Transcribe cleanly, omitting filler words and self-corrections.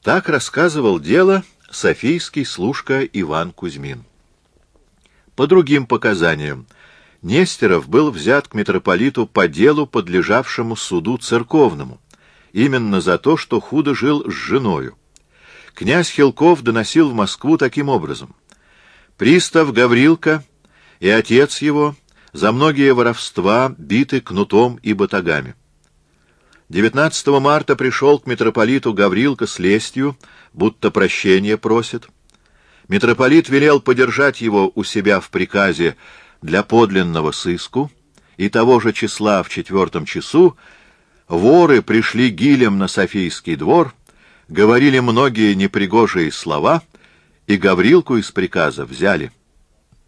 Так рассказывал дело софийский служка Иван Кузьмин. По другим показаниям, Нестеров был взят к митрополиту по делу, подлежавшему суду церковному, именно за то, что худо жил с женою. Князь Хилков доносил в Москву таким образом: пристав Гаврилка и отец его за многие воровства биты кнутом и батагами. 19 марта пришел к митрополиту Гаврилка с лестью, будто прощения просит. Митрополит велел подержать его у себя в приказе для подлинного сыску, и того же числа в 4 часу воры пришли гилем на Софийский двор, говорили многие непригожие слова, и Гаврилку из приказа взяли.